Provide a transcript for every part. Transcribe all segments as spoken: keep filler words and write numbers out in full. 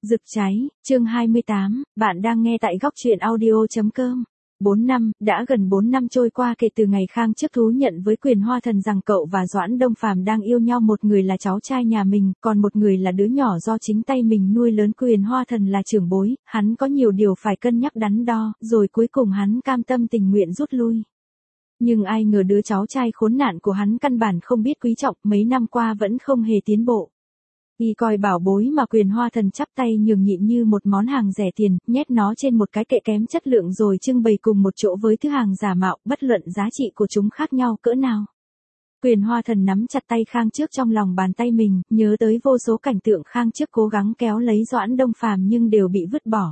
Rực cháy, chương hai mươi tám, bạn đang nghe tại góc truyện audio.com. bốn năm, đã gần bốn năm trôi qua kể từ ngày Khang Chức thú nhận với Quyền Hoa Thần rằng cậu và Doãn Đông Phàm đang yêu nhau, một người là cháu trai nhà mình, còn một người là đứa nhỏ do chính tay mình nuôi lớn. Quyền Hoa Thần là trưởng bối, hắn có nhiều điều phải cân nhắc đắn đo, rồi cuối cùng hắn cam tâm tình nguyện rút lui. Nhưng ai ngờ đứa cháu trai khốn nạn của hắn căn bản không biết quý trọng, mấy năm qua vẫn không hề tiến bộ. Y coi bảo bối mà Quyền Hoa Thần chắp tay nhường nhịn như một món hàng rẻ tiền, nhét nó trên một cái kệ kém chất lượng rồi trưng bày cùng một chỗ với thứ hàng giả mạo, bất luận giá trị của chúng khác nhau cỡ nào. Quyền Hoa Thần nắm chặt tay Khang Chức trong lòng bàn tay mình, nhớ tới vô số cảnh tượng Khang Chức cố gắng kéo lấy Doãn Đông Phàm nhưng đều bị vứt bỏ.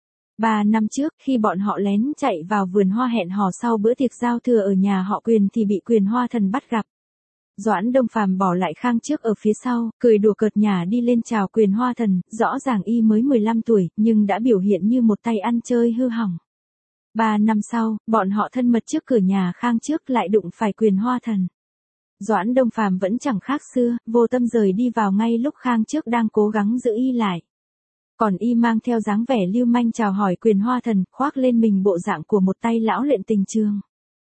Ba năm trước, khi bọn họ lén chạy vào vườn hoa hẹn hò sau bữa tiệc giao thừa ở nhà họ Quyền thì bị Quyền Hoa Thần bắt gặp. Doãn Đông Phàm bỏ lại Khang Chức ở phía sau, cười đùa cợt nhả đi lên chào Quyền Hoa Thần, rõ ràng y mới mười lăm tuổi, nhưng đã biểu hiện như một tay ăn chơi hư hỏng. Ba năm sau, bọn họ thân mật trước cửa nhà Khang Chức lại đụng phải Quyền Hoa Thần. Doãn Đông Phàm vẫn chẳng khác xưa, vô tâm rời đi vào ngay lúc Khang Chức đang cố gắng giữ y lại. Còn y mang theo dáng vẻ lưu manh chào hỏi Quyền Hoa Thần, khoác lên mình bộ dạng của một tay lão luyện tình trường.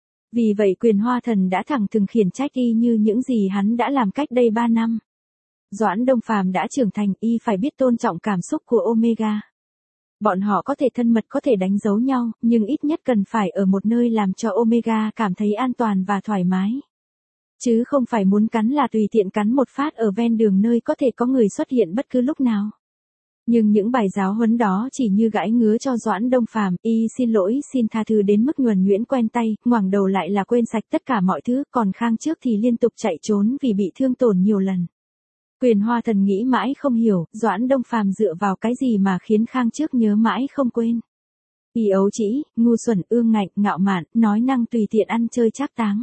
Vì vậy Quyền Hoa Thần đã thẳng thừng khiển trách y như những gì hắn đã làm cách đây ba năm. Doãn Đông Phàm đã trưởng thành, y phải biết tôn trọng cảm xúc của Omega. Bọn họ có thể thân mật, có thể đánh dấu nhau, nhưng ít nhất cần phải ở một nơi làm cho Omega cảm thấy an toàn và thoải mái. Chứ không phải muốn cắn là tùy tiện cắn một phát ở ven đường nơi có thể có người xuất hiện bất cứ lúc nào. Nhưng những bài giáo huấn đó chỉ như gãi ngứa cho Doãn Đông Phàm, y xin lỗi xin tha thứ đến mức nhuần nhuyễn quen tay, ngoảnh đầu lại là quên sạch tất cả mọi thứ, còn Khang Chức thì liên tục chạy trốn vì bị thương tổn nhiều lần. Quyền Hoa Thần nghĩ mãi không hiểu, Doãn Đông Phàm dựa vào cái gì mà khiến Khang Chức nhớ mãi không quên. Y ấu trĩ, ngu xuẩn, ương ngạnh, ngạo mạn, nói năng tùy tiện, ăn chơi trác táng.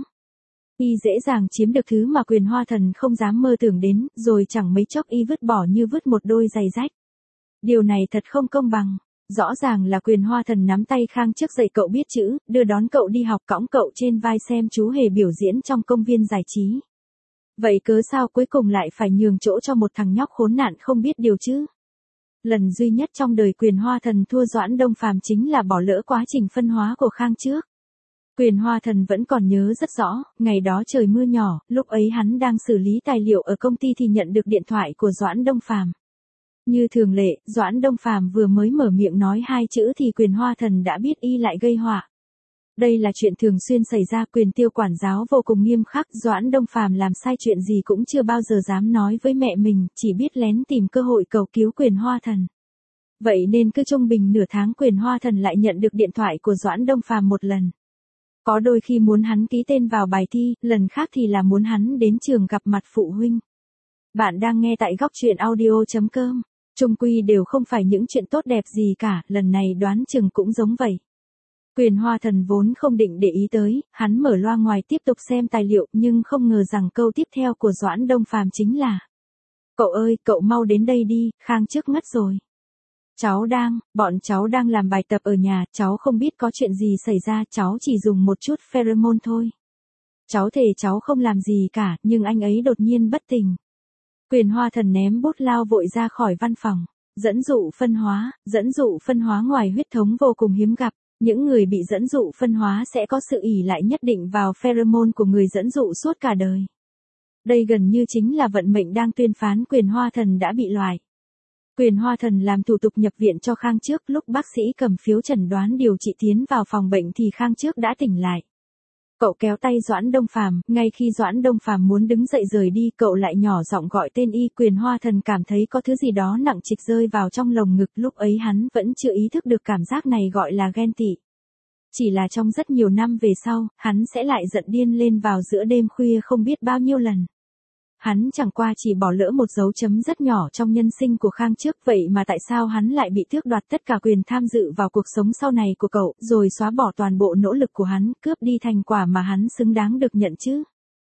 Y dễ dàng chiếm được thứ mà Quyền Hoa Thần không dám mơ tưởng đến, rồi chẳng mấy chốc y vứt bỏ như vứt một đôi giày rách. Điều này thật không công bằng. Rõ ràng là Quyền Hoa Thần nắm tay Khang Chức dạy cậu biết chữ, đưa đón cậu đi học, cõng cậu trên vai xem chú hề biểu diễn trong công viên giải trí. Vậy cớ sao cuối cùng lại phải nhường chỗ cho một thằng nhóc khốn nạn không biết điều chứ? Lần duy nhất trong đời Quyền Hoa Thần thua Doãn Đông Phàm chính là bỏ lỡ quá trình phân hóa của Khang Chức. Quyền Hoa Thần vẫn còn nhớ rất rõ, ngày đó trời mưa nhỏ, lúc ấy hắn đang xử lý tài liệu ở công ty thì nhận được điện thoại của Doãn Đông Phàm. Như thường lệ, Doãn Đông Phàm vừa mới mở miệng nói hai chữ thì Quyền Hoa Thần đã biết y lại gây họa. Đây là chuyện thường xuyên xảy ra, Quyền Tiêu quản giáo vô cùng nghiêm khắc, Doãn Đông Phàm làm sai chuyện gì cũng chưa bao giờ dám nói với mẹ mình, chỉ biết lén tìm cơ hội cầu cứu Quyền Hoa Thần. Vậy nên cứ trung bình nửa tháng Quyền Hoa Thần lại nhận được điện thoại của Doãn Đông Phàm một lần. Có đôi khi muốn hắn ký tên vào bài thi, lần khác thì là muốn hắn đến trường gặp mặt phụ huynh. Bạn đang nghe tại góc truyện audio.com. Chung quy đều không phải những chuyện tốt đẹp gì cả, lần này đoán chừng cũng giống vậy. Quyền Hoa Thần vốn không định để ý tới, hắn mở loa ngoài tiếp tục xem tài liệu, nhưng không ngờ rằng câu tiếp theo của Doãn Đông Phàm chính là: Cậu ơi, cậu mau đến đây đi, Khang Chức ngất rồi. Cháu đang, bọn cháu đang làm bài tập ở nhà, cháu không biết có chuyện gì xảy ra, cháu chỉ dùng một chút pheromone thôi. Cháu thề cháu không làm gì cả, nhưng anh ấy đột nhiên bất tỉnh. Quyền Hoa Thần ném bút lao vội ra khỏi văn phòng. Dẫn dụ phân hóa, dẫn dụ phân hóa ngoài huyết thống vô cùng hiếm gặp. Những người bị dẫn dụ phân hóa sẽ có sự ỷ lại nhất định vào pheromone của người dẫn dụ suốt cả đời. Đây gần như chính là vận mệnh đang tuyên phán Quyền Hoa Thần đã bị loại. Quyền Hoa Thần làm thủ tục nhập viện cho Khang Chức, lúc bác sĩ cầm phiếu chẩn đoán điều trị tiến vào phòng bệnh thì Khang Chức đã tỉnh lại. Cậu kéo tay Doãn Đông Phàm, ngay khi Doãn Đông Phàm muốn đứng dậy rời đi, cậu lại nhỏ giọng gọi tên y. Quyền Hoa Thần cảm thấy có thứ gì đó nặng trịch rơi vào trong lồng ngực, lúc ấy hắn vẫn chưa ý thức được cảm giác này gọi là ghen tị. Chỉ là trong rất nhiều năm về sau, hắn sẽ lại giận điên lên vào giữa đêm khuya không biết bao nhiêu lần. Hắn chẳng qua chỉ bỏ lỡ một dấu chấm rất nhỏ trong nhân sinh của Khang Chức, vậy mà tại sao hắn lại bị tước đoạt tất cả quyền tham dự vào cuộc sống sau này của cậu, rồi xóa bỏ toàn bộ nỗ lực của hắn, cướp đi thành quả mà hắn xứng đáng được nhận chứ?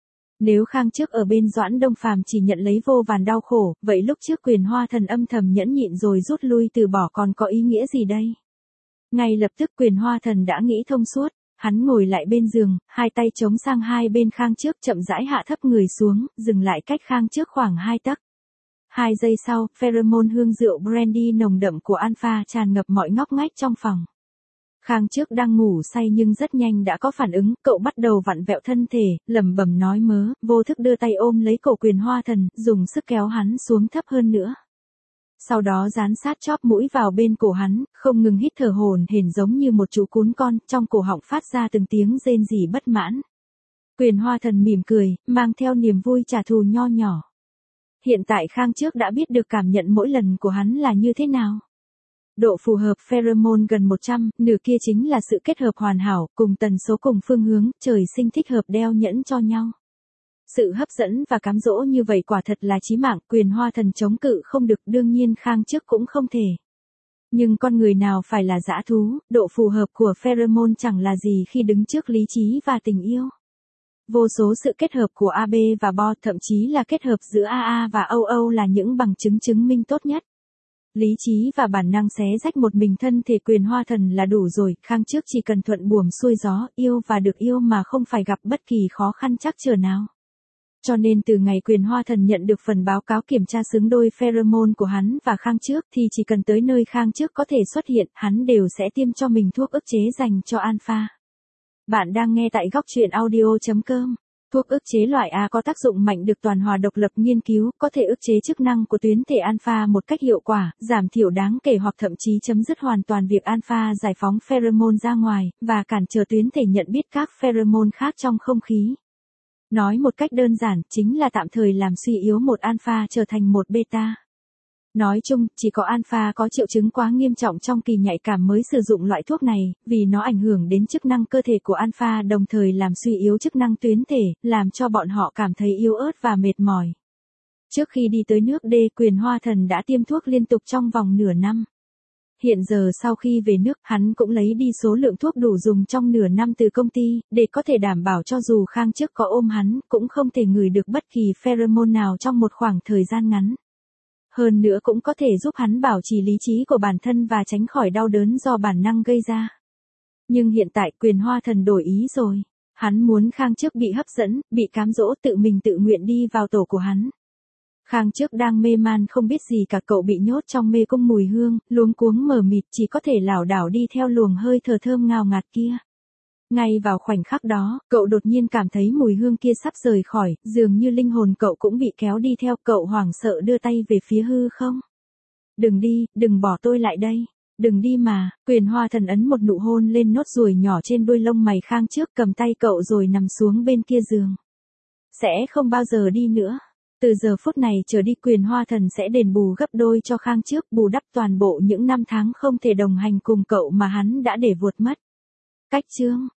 Nếu Khang Chức ở bên Doãn Đông Phàm chỉ nhận lấy vô vàn đau khổ, vậy lúc trước Quyền Hoa Thần âm thầm nhẫn nhịn rồi rút lui từ bỏ còn có ý nghĩa gì đây? Ngay lập tức Quyền Hoa Thần đã nghĩ thông suốt. Hắn ngồi lại bên giường, hai tay chống sang hai bên Khang Chức, chậm rãi hạ thấp người xuống, dừng lại cách Khang Chức khoảng hai tấc. Hai giây sau, pheromone hương rượu brandy nồng đậm của Alpha tràn ngập mọi ngóc ngách trong phòng. Khang trước đang ngủ say nhưng rất nhanh đã có phản ứng, cậu bắt đầu vặn vẹo thân thể, lẩm bẩm nói mớ, vô thức đưa tay ôm lấy cổ Quyền Hoa Thần, dùng sức kéo hắn xuống thấp hơn nữa. Sau đó dán sát chóp mũi vào bên cổ hắn, không ngừng hít thở hổn hển giống như một chú cún con, trong cổ họng phát ra từng tiếng rên rỉ bất mãn. Quyền Hoa Thần mỉm cười, mang theo niềm vui trả thù nho nhỏ. Hiện tại Khang trước đã biết được cảm nhận mỗi lần của hắn là như thế nào. Độ phù hợp pheromone gần một trăm, nửa kia chính là sự kết hợp hoàn hảo, cùng tần số cùng phương hướng, trời sinh thích hợp đeo nhẫn cho nhau. Sự hấp dẫn và cám dỗ như vậy quả thật là chí mạng, Quyền Hoa Thần chống cự không được, đương nhiên Khang trước cũng không thể. Nhưng con người nào phải là dã thú, độ phù hợp của pheromone chẳng là gì khi đứng trước lý trí và tình yêu. Vô số sự kết hợp của a bê và Bo, thậm chí là kết hợp giữa a a và o o là những bằng chứng chứng minh tốt nhất. Lý trí và bản năng xé rách một mình thân thể Quyền Hoa Thần là đủ rồi, Khang trước chỉ cần thuận buồm xuôi gió, yêu và được yêu mà không phải gặp bất kỳ khó khăn trắc trở nào. Cho nên từ ngày Quyền Hoa Thần nhận được phần báo cáo kiểm tra xứng đôi pheromone của hắn và Khang trước thì chỉ cần tới nơi Khang trước có thể xuất hiện, hắn đều sẽ tiêm cho mình thuốc ức chế dành cho Alpha. Bạn đang nghe tại góc truyện audio chấm com. Thuốc ức chế loại A có tác dụng mạnh được toàn hòa độc lập nghiên cứu, có thể ức chế chức năng của tuyến thể Alpha một cách hiệu quả, giảm thiểu đáng kể hoặc thậm chí chấm dứt hoàn toàn việc Alpha giải phóng pheromone ra ngoài, và cản trở tuyến thể nhận biết các pheromone khác trong không khí. Nói một cách đơn giản, chính là tạm thời làm suy yếu một Alpha trở thành một beta. Nói chung, chỉ có Alpha có triệu chứng quá nghiêm trọng trong kỳ nhạy cảm mới sử dụng loại thuốc này, vì nó ảnh hưởng đến chức năng cơ thể của Alpha đồng thời làm suy yếu chức năng tuyến thể, làm cho bọn họ cảm thấy yếu ớt và mệt mỏi. Trước khi đi tới nước D, Quyền Hoa Thần đã tiêm thuốc liên tục trong vòng nửa năm. Hiện giờ sau khi về nước, hắn cũng lấy đi số lượng thuốc đủ dùng trong nửa năm từ công ty, để có thể đảm bảo cho dù Khang trước có ôm hắn, cũng không thể ngửi được bất kỳ pheromone nào trong một khoảng thời gian ngắn. Hơn nữa cũng có thể giúp hắn bảo trì lý trí của bản thân và tránh khỏi đau đớn do bản năng gây ra. Nhưng hiện tại Quyền Hoa Thần đổi ý rồi. Hắn muốn Khang trước bị hấp dẫn, bị cám dỗ, tự mình tự nguyện đi vào tổ của hắn. Khang trước đang mê man không biết gì cả, cậu bị nhốt trong mê cung mùi hương, luống cuống mờ mịt, chỉ có thể lảo đảo đi theo luồng hơi thở thơm ngào ngạt kia. Ngay vào khoảnh khắc đó, cậu đột nhiên cảm thấy mùi hương kia sắp rời khỏi, dường như linh hồn cậu cũng bị kéo đi theo, cậu hoảng sợ đưa tay về phía hư không. Đừng đi, đừng bỏ tôi lại đây. Đừng đi mà. Quyền Hoa Thần ấn một nụ hôn lên nốt ruồi nhỏ trên đuôi lông mày Khang trước, cầm tay cậu rồi nằm xuống bên kia giường. Sẽ không bao giờ đi nữa. Từ giờ phút này trở đi Quyền Hoa Thần sẽ đền bù gấp đôi cho Khang trước, bù đắp toàn bộ những năm tháng không thể đồng hành cùng cậu mà hắn đã để vuột mất. Cách chương